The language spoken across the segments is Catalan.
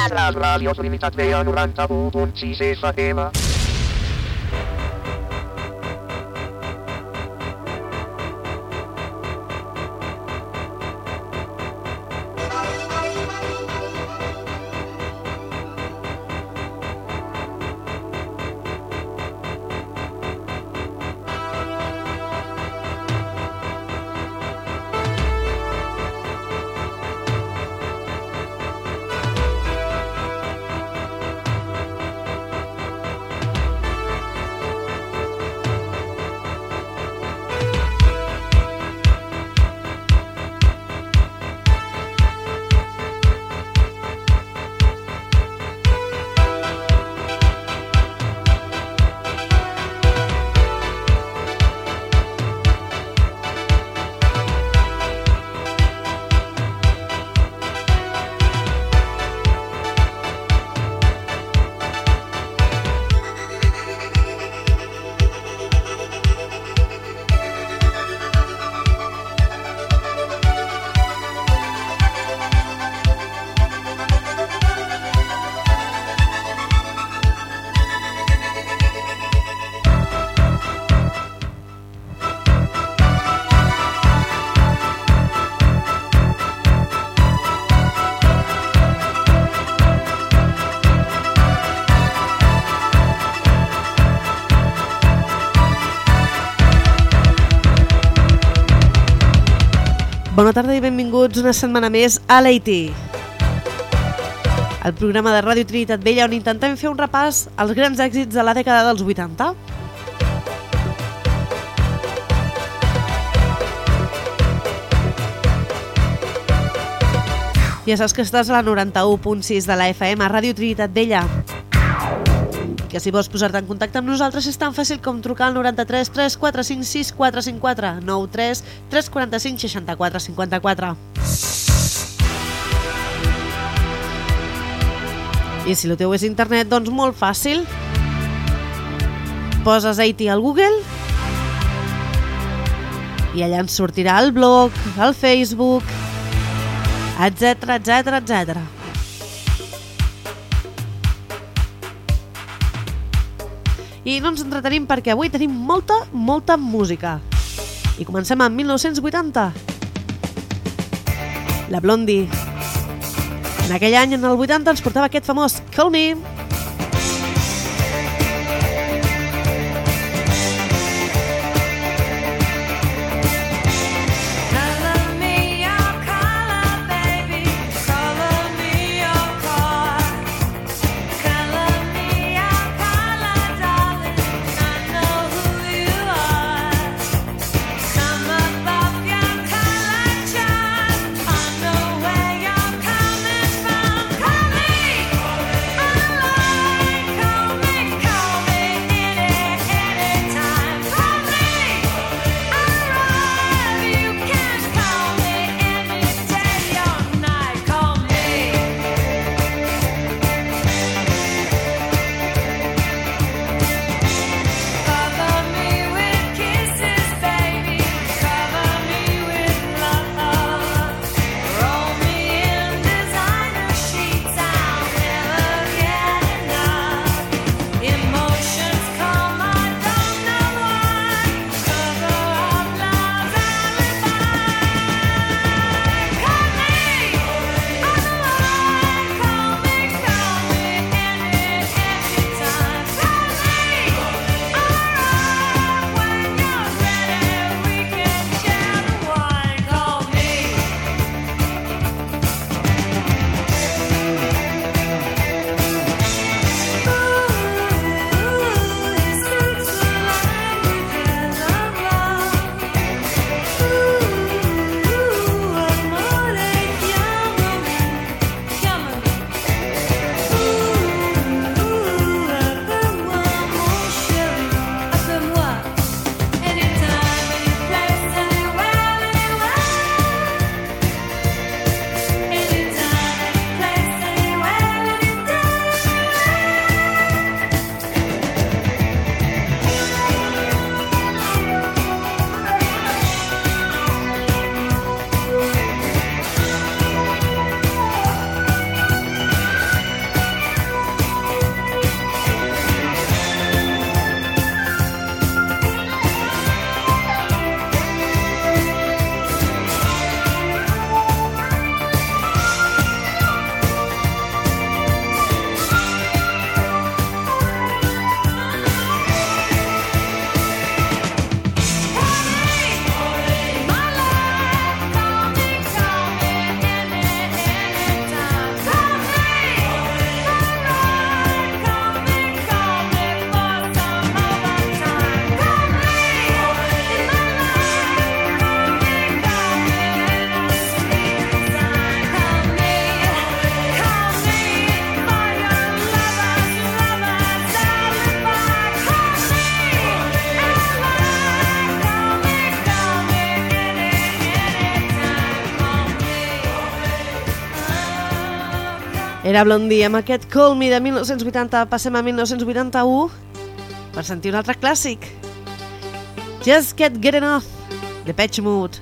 La ràdio Trinitat Vella 91.6 FM. Bona tarda i benvinguts una setmana més a l'AIT, el programa de Ràdio Trinitat Vella on intentem fer un repàs als grans èxits de la dècada dels 80. Ja saps que estàs a la 91.6 de la FM a Ràdio Trinitat Vella. Que si vols posar-te en contacte amb nosaltres és tan fàcil com trucar al 93 345 6454 93 345 64 54. I si el teu és internet, doncs molt fàcil. Poses AIT al Google i allà ens sortirà el blog, el Facebook, etc, etc, etc. I no ens entretenim perquè avui tenim molta música. I comencem amb 1980. La Blondie. En aquell any, en el 80, ens portava aquest famós Call Me. Call me. Era Blondie amb aquest Call Me de 1980. Passem a 1981 per sentir un altre clàssic. Just Can't Get Enough, de Depeche Mode.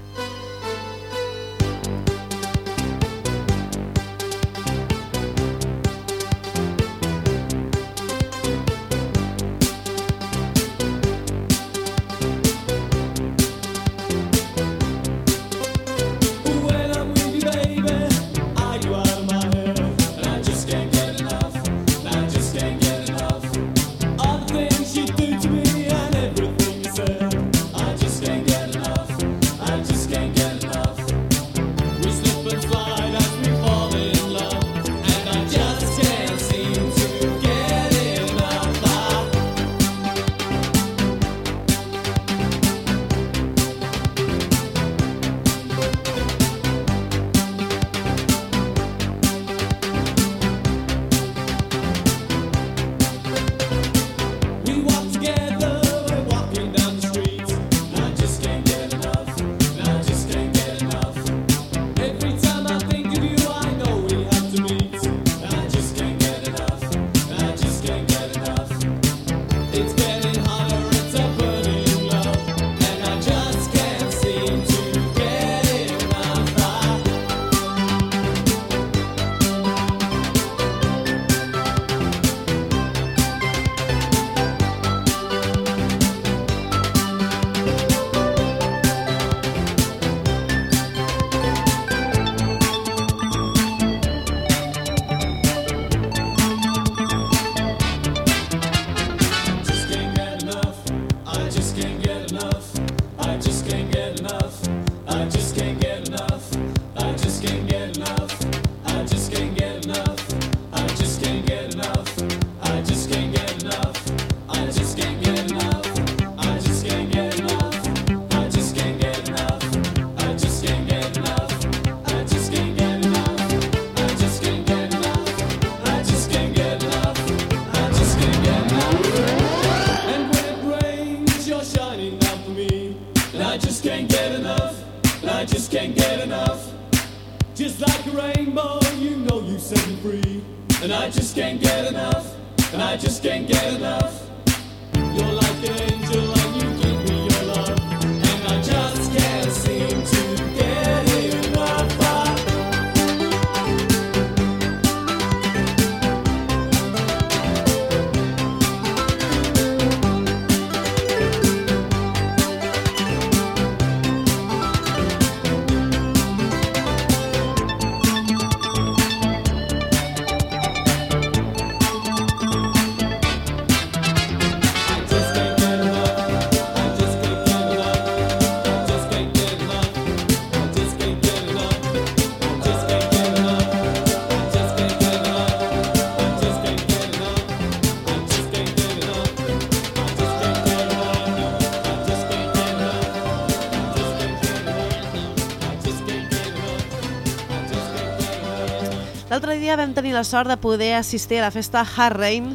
L'altre dia vam tenir la sort de poder assistir a la festa Hard Rain,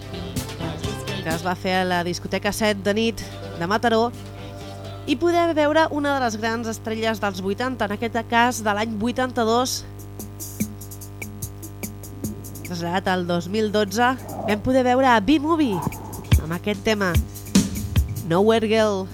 que es va fer a la discoteca 7 de nit de Mataró, i poder veure una de les grans estrelles dels 80, en aquest cas de l'any 82, traslladat al 2012, vam poder veure a B-Movie amb aquest tema Nowhere Girl.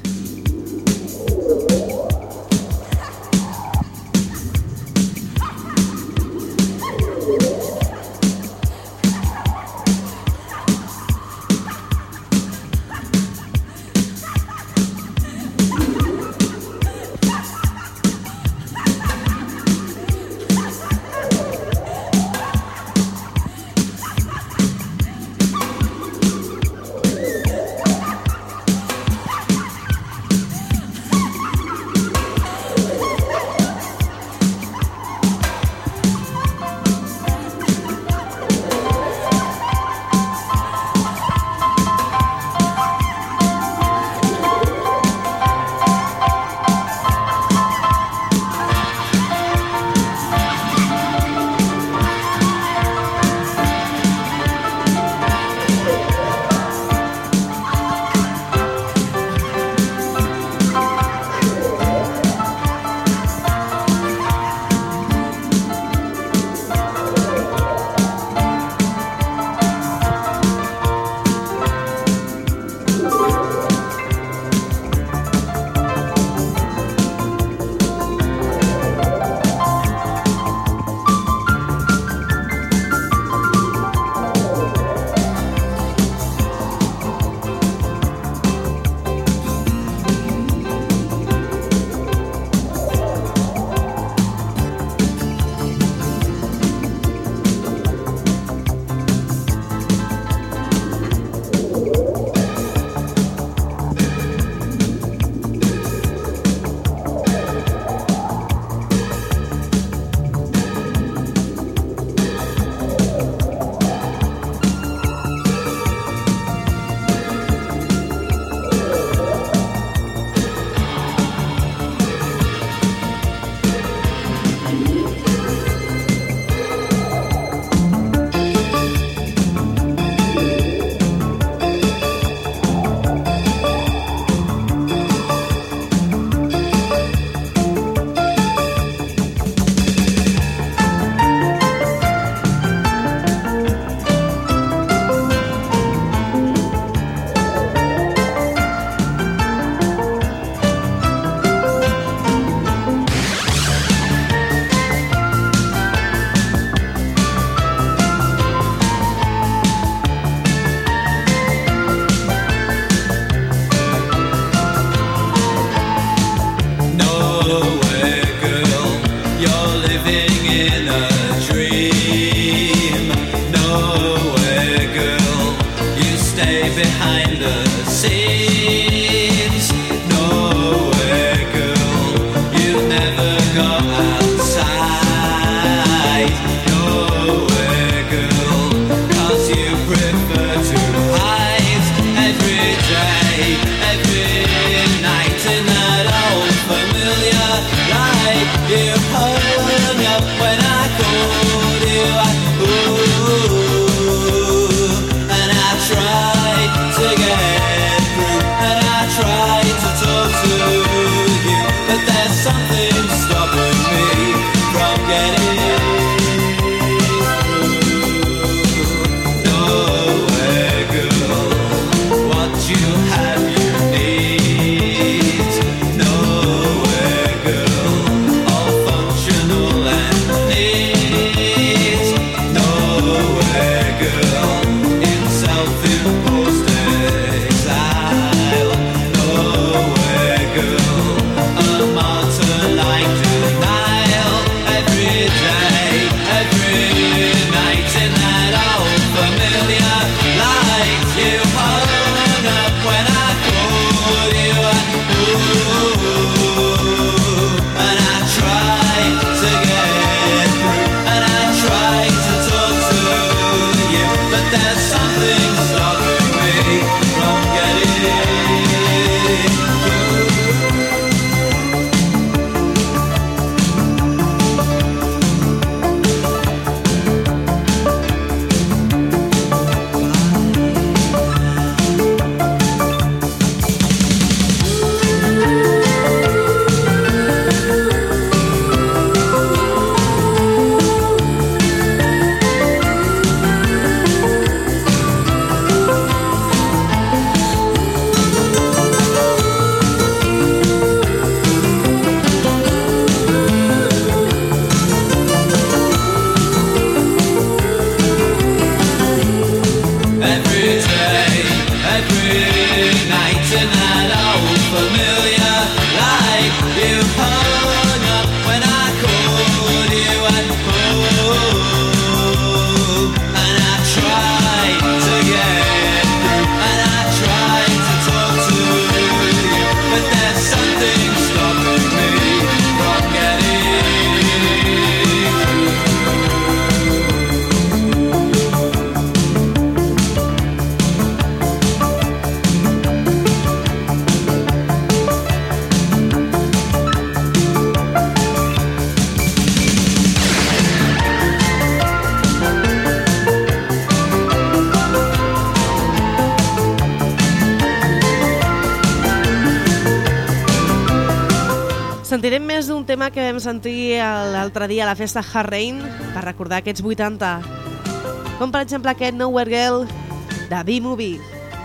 Sentirem més d'un tema que vam sentir l'altre dia a la festa Hard Rain per recordar aquests 80, com per exemple aquest Nowhere Girl de B-Movie.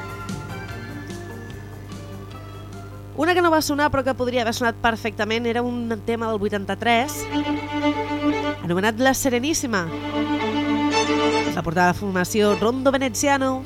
Una que no va sonar però que podria haver sonat perfectament era un tema del 83 anomenat La Sereníssima. La portada de la formació Rondo Veneziano.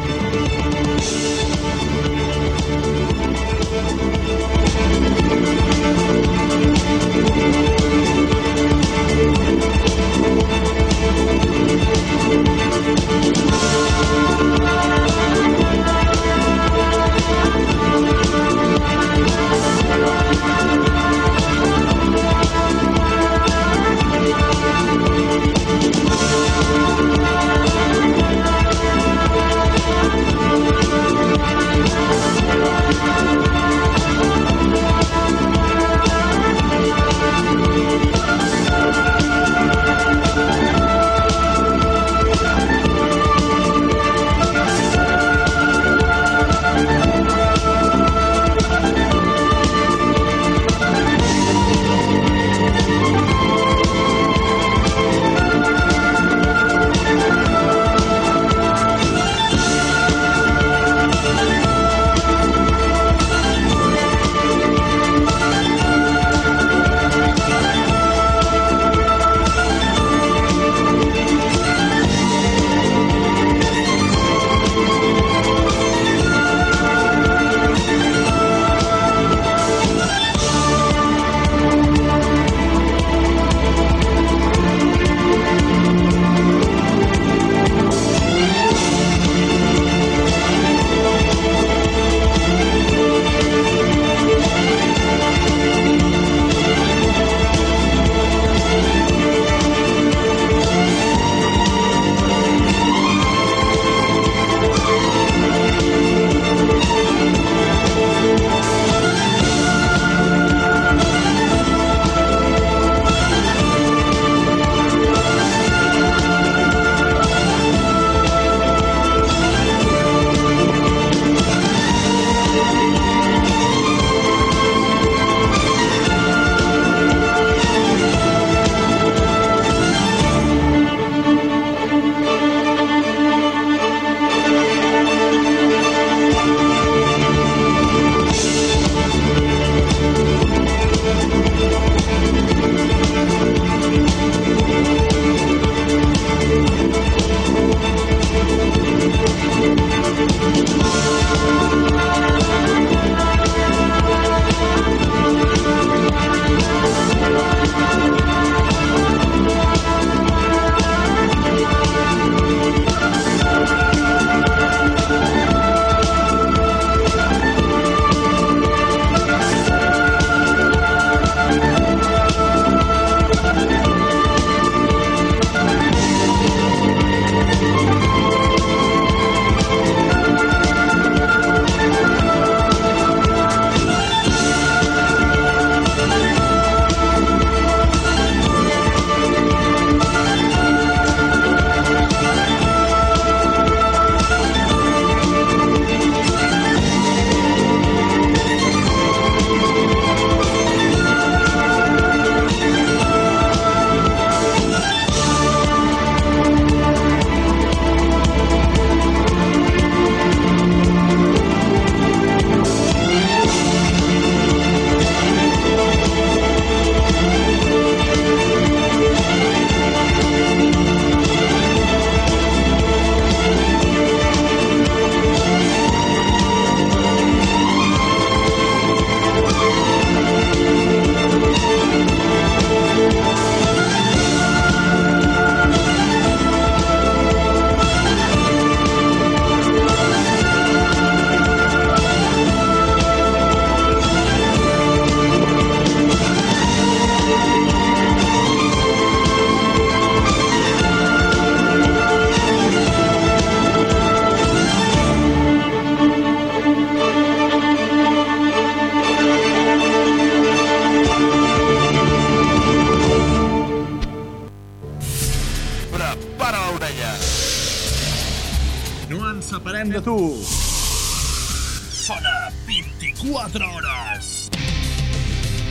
separem de tu. Sona 24 hores.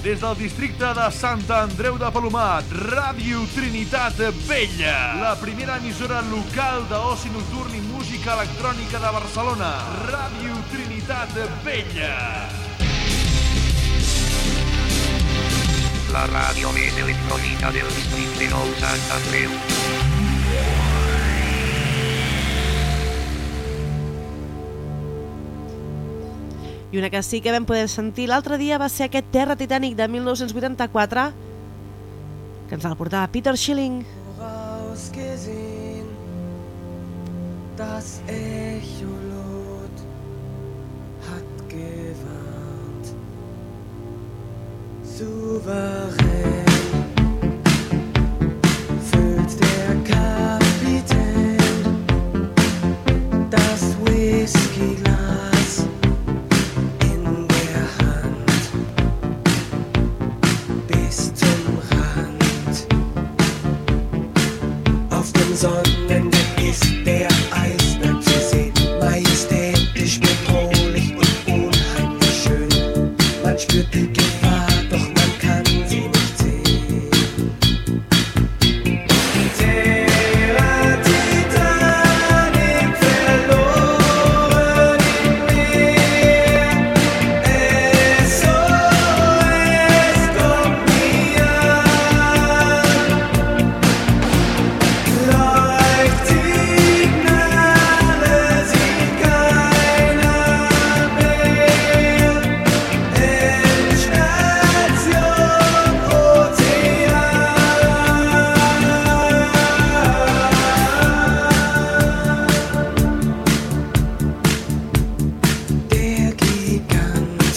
Des del districte de Sant Andreu de Palomar, Ràdio Trinitat Vella, la primera emissora local d'oci nocturn i música electrònica de Barcelona. Ràdio Trinitat Vella. La ràdio més electrònica del districte de Sant Andreu. I una que sí que vam poder sentir l'altre dia va ser aquest Terra Titànic de 1984, que ens el portava Peter Schilling. Vorausgesehen, das Echolot hat gewarnt. Souverän füllt der Kapitän das Whiskyglas in der Hand bis zum Rand. Auf dem Sonnendeck ist der Eisberg zu sehen, majestätisch, bedrohlich und unheimlich schön. Man spürt die Gefahr, doch man kann sie nicht sehen. Terra Titanic verloren im Meer. SOS kommt mir an. Läuft Signale, sieht keiner mehr. Endstation Ozean. Der Gigant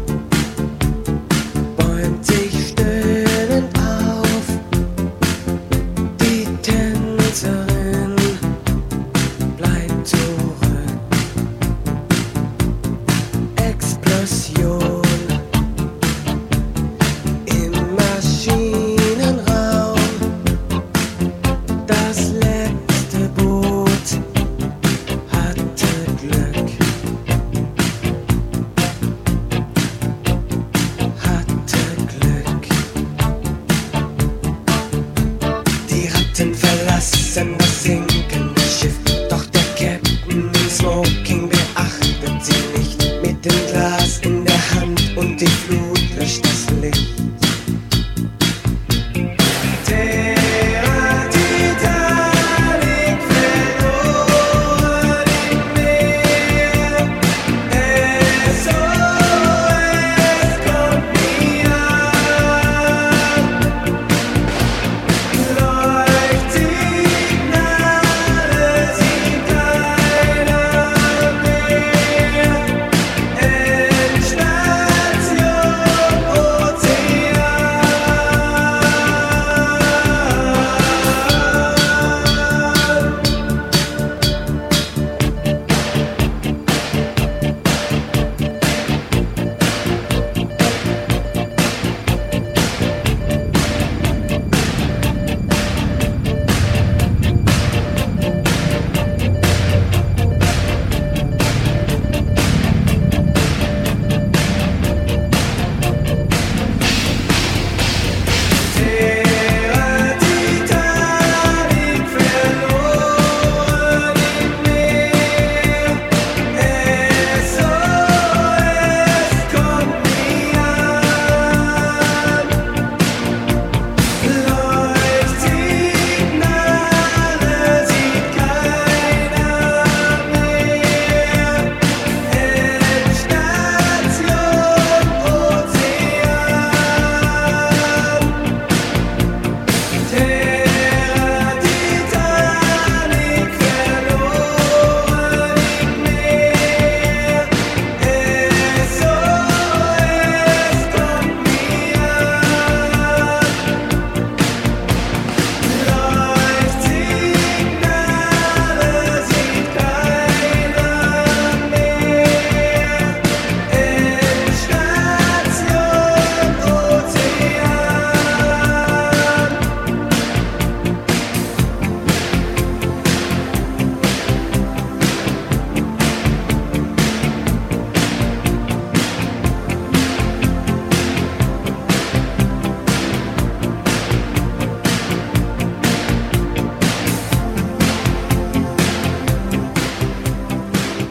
bäumt sich stöhnend auf. Die Tänzerin bleibt zurück. Explosion im Maschinenraum. Das letzte Boot hatte Glück. Hatte Glück. Die Ratten verlassen das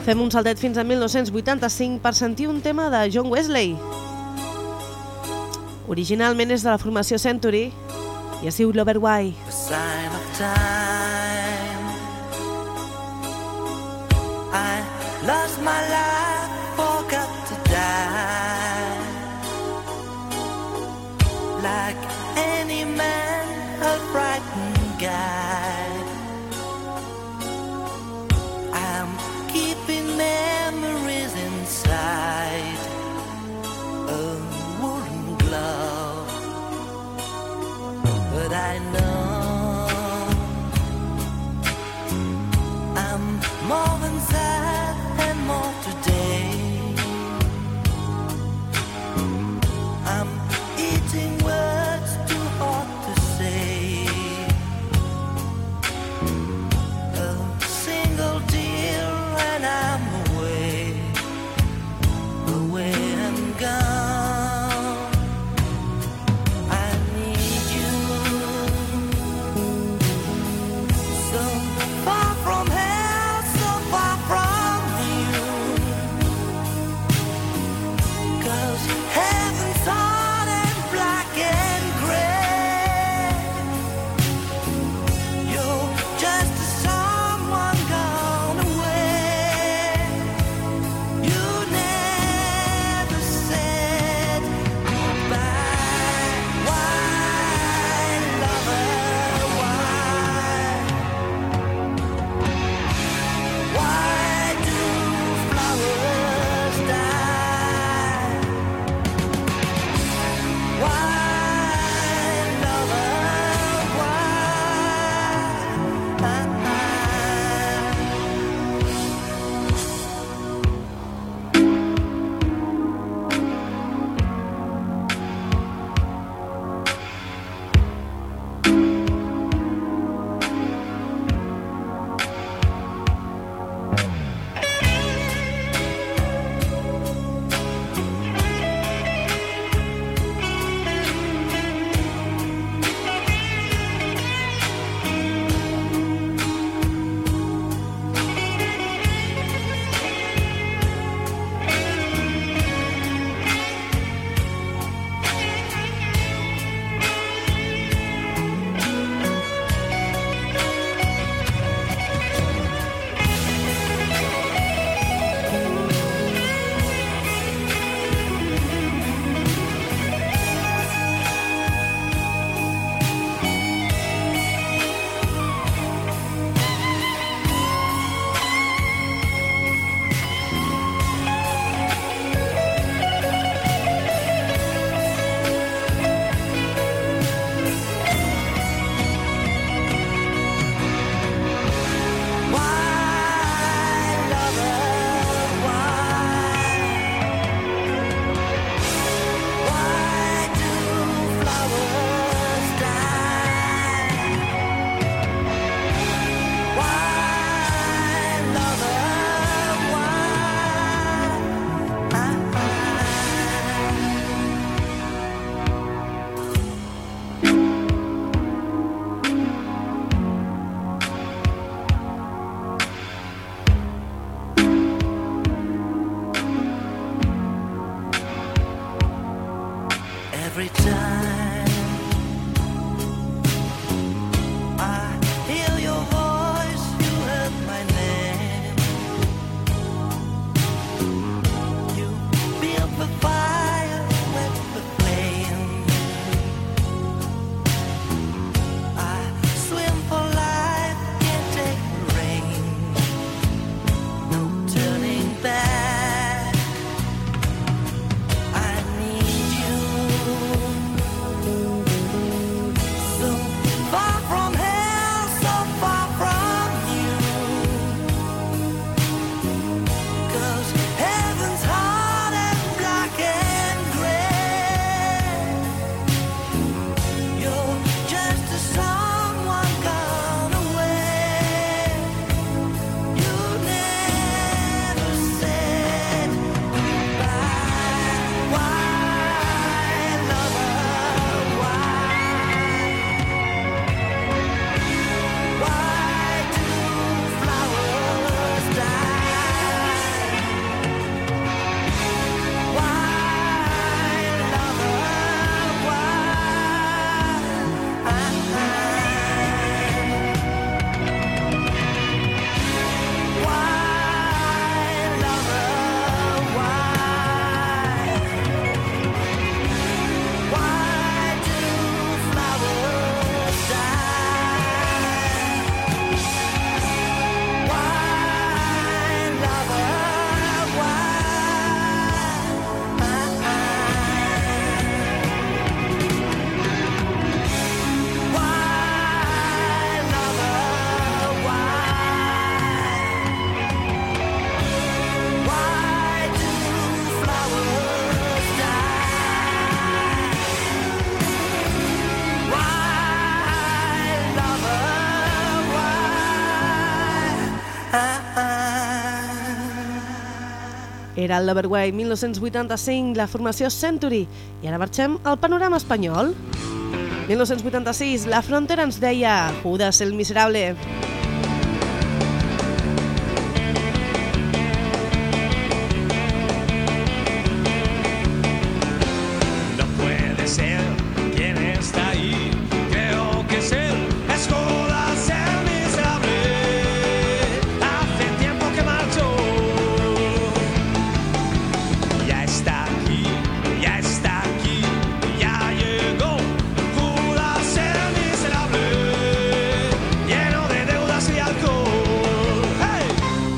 Fem un saltet fins a 1985 per sentir un tema de John Wesley. Originalment és de la formació Century i es diu Lover Why. A sign of time. I lost my life, forgot to die. Like any man, a frightened guy. I'm keeping memories inside a woolen glove. But I know Era el Loverway 1985, la formació Century. I ara marxem al panorama espanyol. 1986, La Frontera ens deia Judas el Miserable. No puede ser, ¿quién está ahí? Creo que es él, es Judas el Miserable. Hace tiempo que marchó. Ya está aquí, ya está aquí, ya llegó Judas el Miserable, lleno de deudas y alcohol. ¡Hey!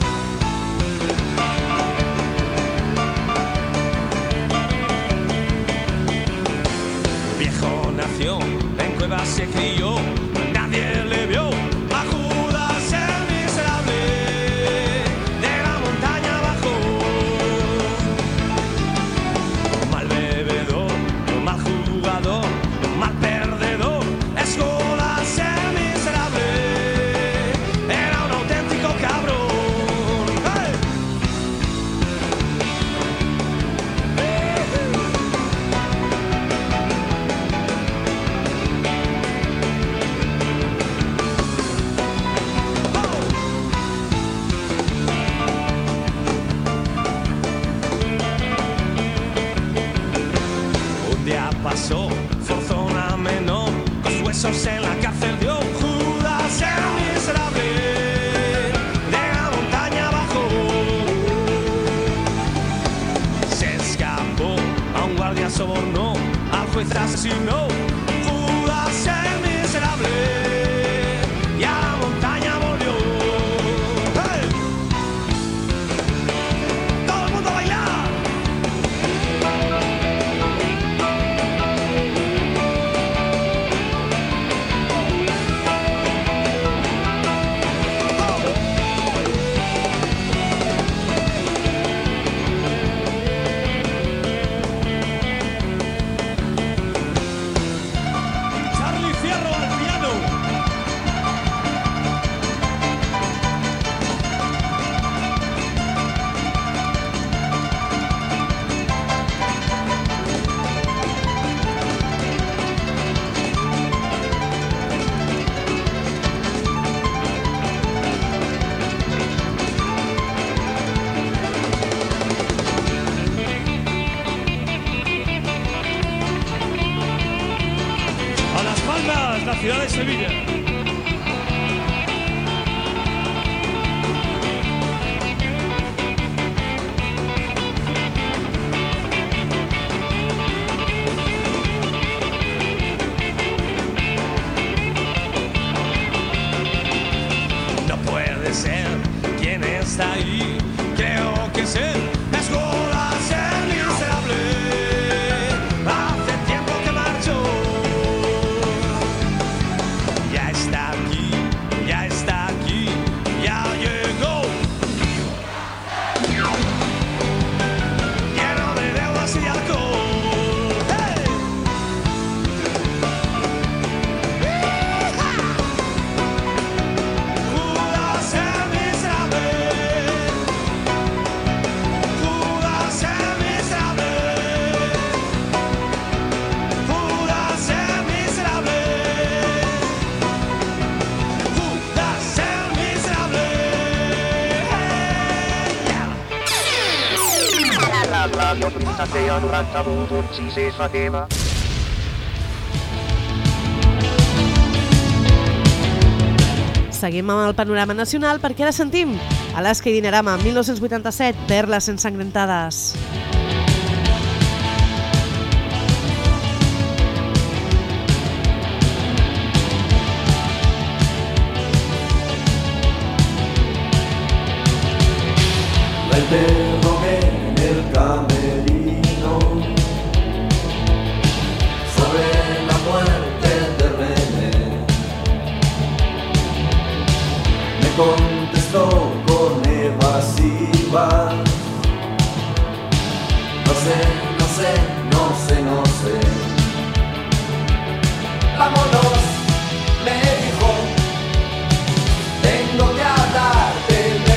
Viejo nació, en cuevas se crió, nadie le vio a Judas el Miserable, de la montaña abajo. Mal bebedor, mal jugador, mal perdedor, es Judas el Miserable, era un auténtico cabrón. ¡Hey! Un día pasó, forzó una menor, con sus huesos en la cárcel dio Judas el Miserable, de la montaña abajo. Se escapó, a un guardia sobornó, al juez asesinó Judas el Miserable, y a la montaña volvió. ¡Hey! ¡Todo el mundo a bailar! Charlie Fierro al piano. A Las Palmas, la ciudad de Sevilla. No puede ser, ¿quién está ahí? Creo que es él, es Judas el Miserable, hace tiempo que marchó. Ya está aquí, ya está aquí, ya llegó, lleno de deudas y alcohol. ¡Hey! Judas el Miserable, Judas el Miserable, Judas el Miserable, Judas el Miserable. La Radio Trinitat Vella 91.6 FM. Seguim amb el panorama nacional perquè ara sentim Alaska i Dinarama 1987, Perles ensangrentades. La interrogué en el camerino sobre la muerte de René. Me contestó con evasivas. No sé, no sé, no sé, no sé. Vámonos, me dijo. Tengo que hablarte de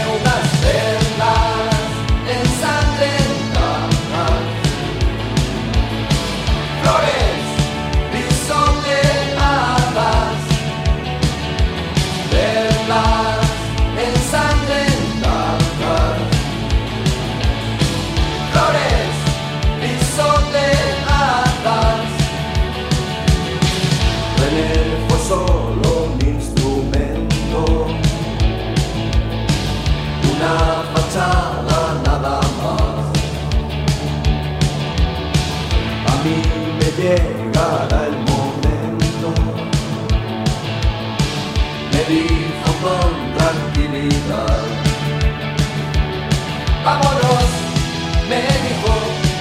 vámonos, me dijo.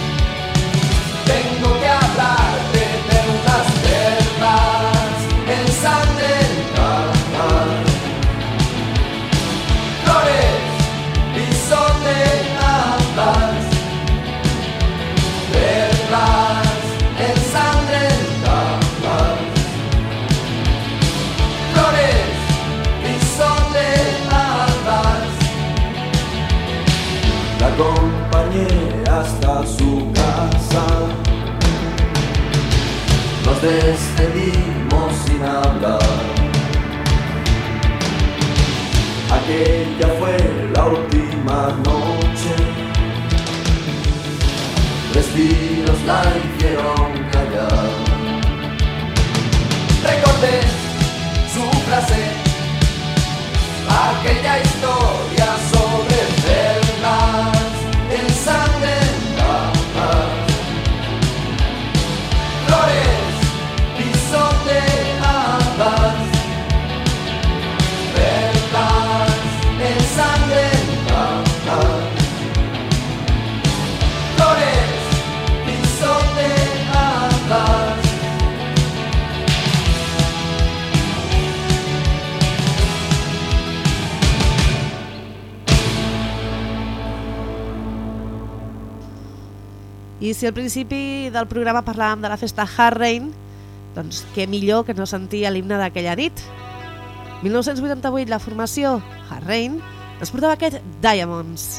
Tengo que hablarte de unas verbas ensangrentadas, flores pisoteadas, verbas ensangrentadas, flores pisoteadas. La acompañé hasta su casa, nos despedimos sin hablar. Aquella fue la última noche, respiros la hicieron callar. Recordé su frase, aquella historia sobre verbas ensangrentadas, flores pisoteadas, verbas ensangrentadas, flores pisoteadas. I si al principi del programa parlàvem de la festa Hard Rain, doncs què millor que no sentir l'himne d'aquella nit. 1988 la formació Hard Rain ens portava aquest Diamonds.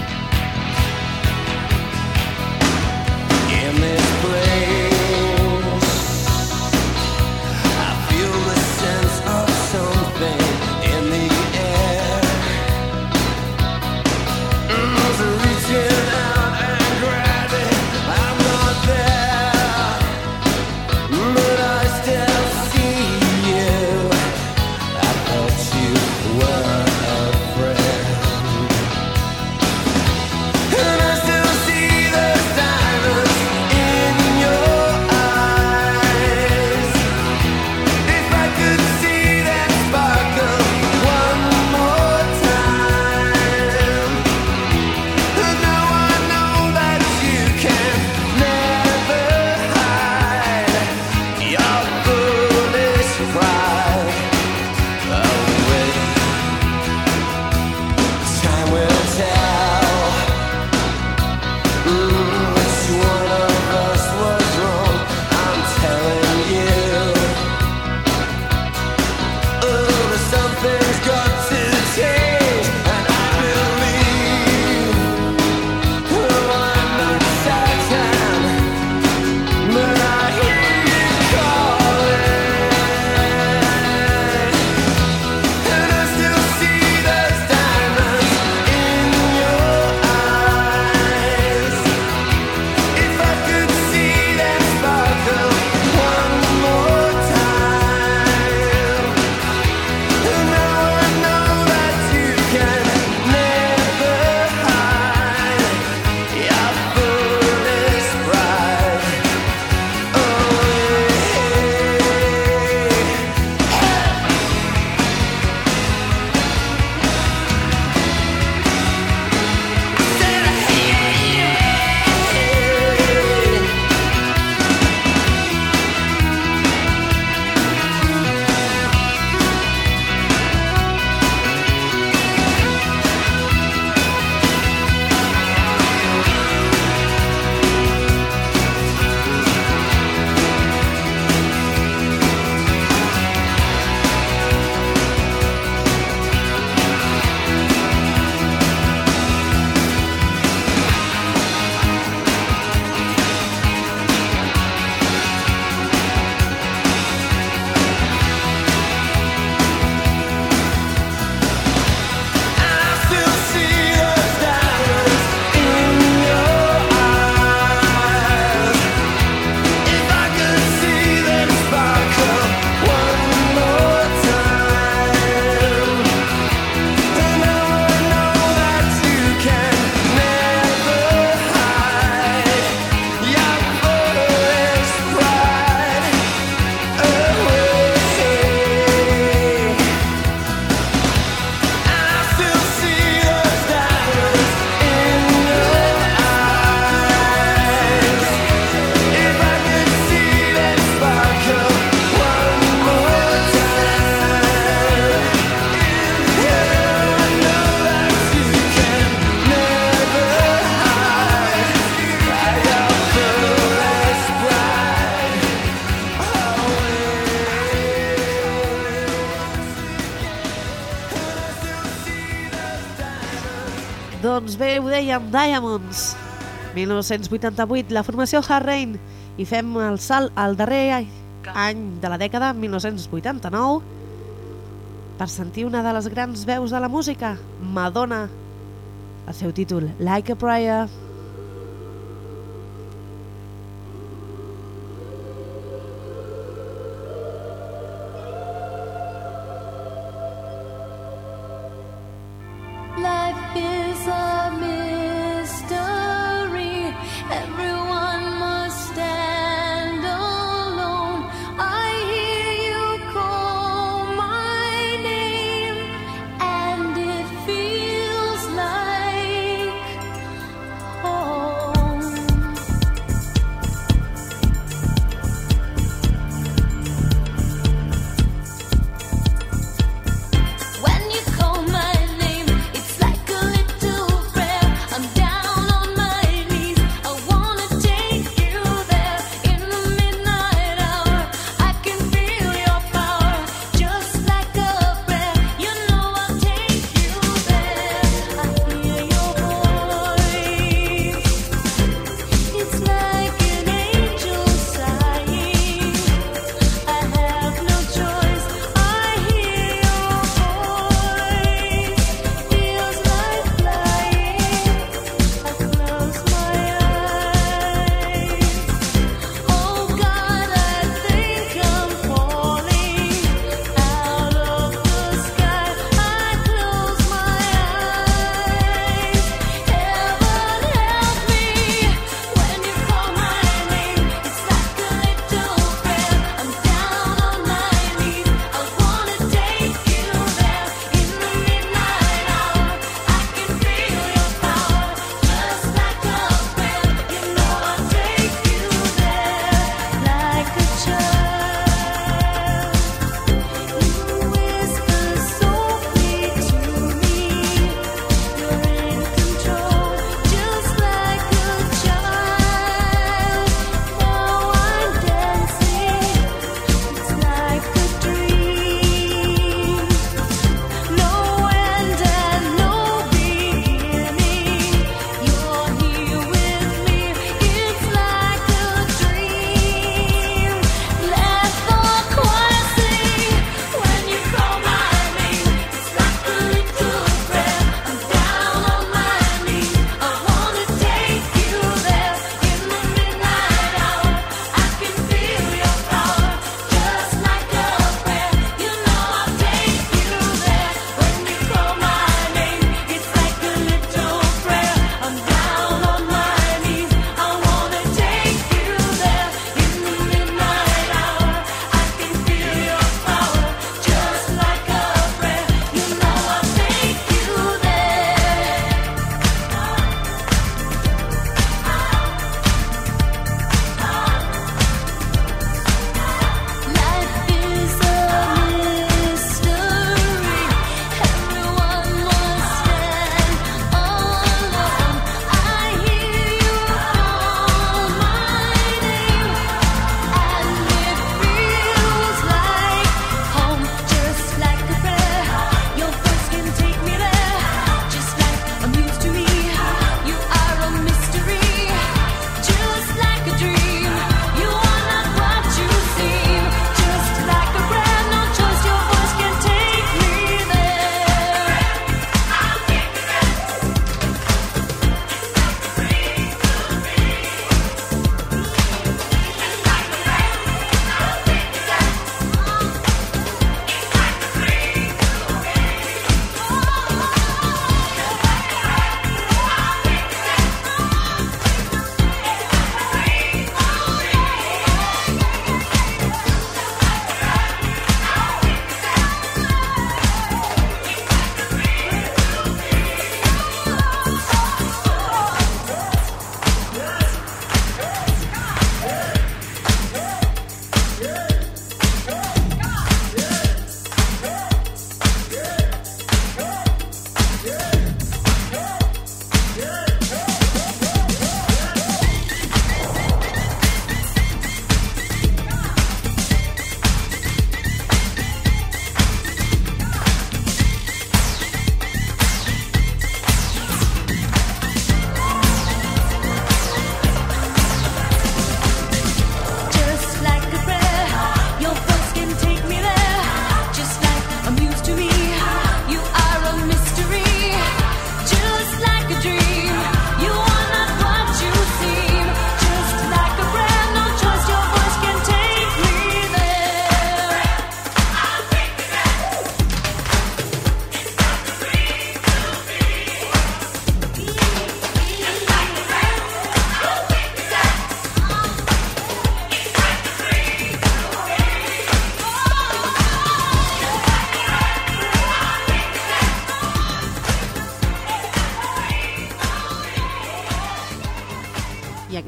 In this place Doncs bé, ho dèiem, Diamonds. 1988, la formació Hard Rain. I fem el salt al darrer any de la dècada, 1989, per sentir una de les grans veus de la música, Madonna. El seu títol, Like a Prayer. Life is a mystery. Everyone must stand alone. I hear you call my name, and it feels like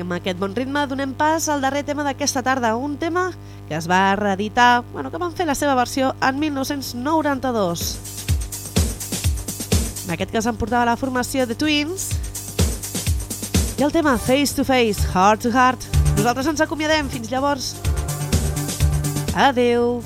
amb aquest bon ritme donem pas al darrer tema d'aquesta tarda, un tema que es va reeditar, que van fer la seva versió en 1992. En aquest cas em portava la formació The Twins i el tema Face to Face, Heart to Heart. Nosaltres ens acomiadem, fins llavors. Adeu.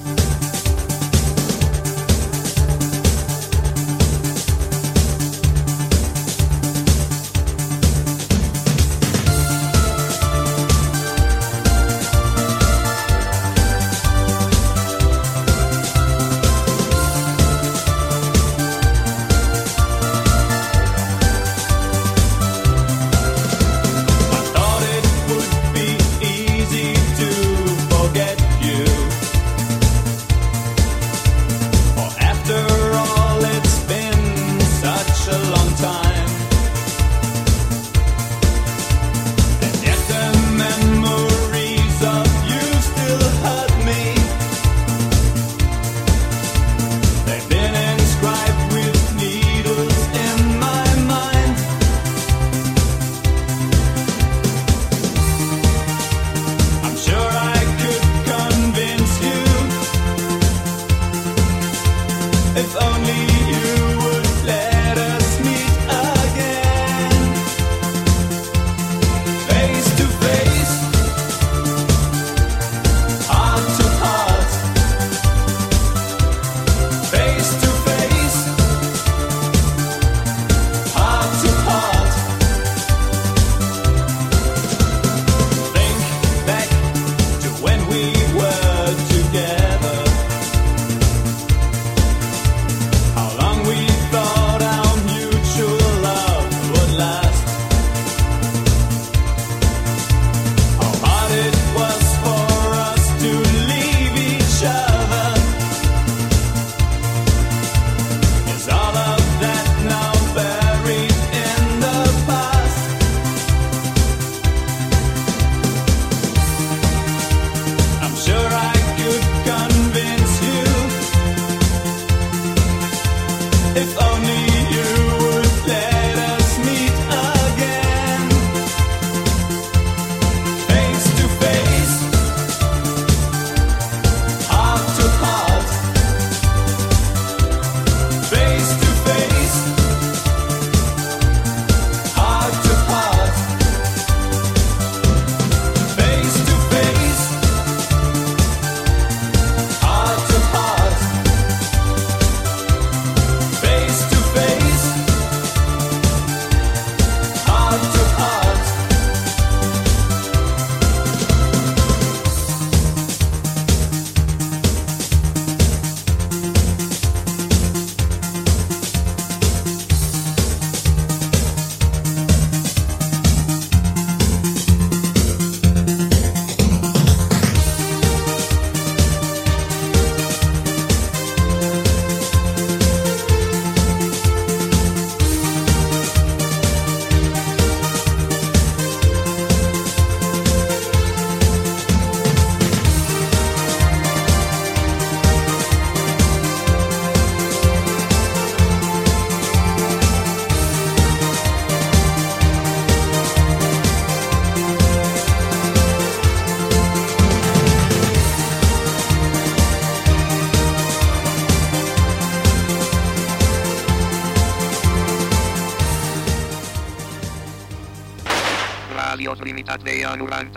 Ràdio Trinitat Vella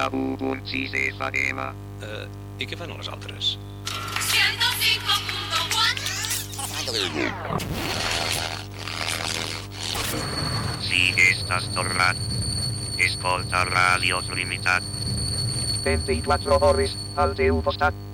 91.6 FM. I què fan les altres? 105.1. Si estàs tornat, escolta Ràdio Trinitat. 24 hores al teu costat.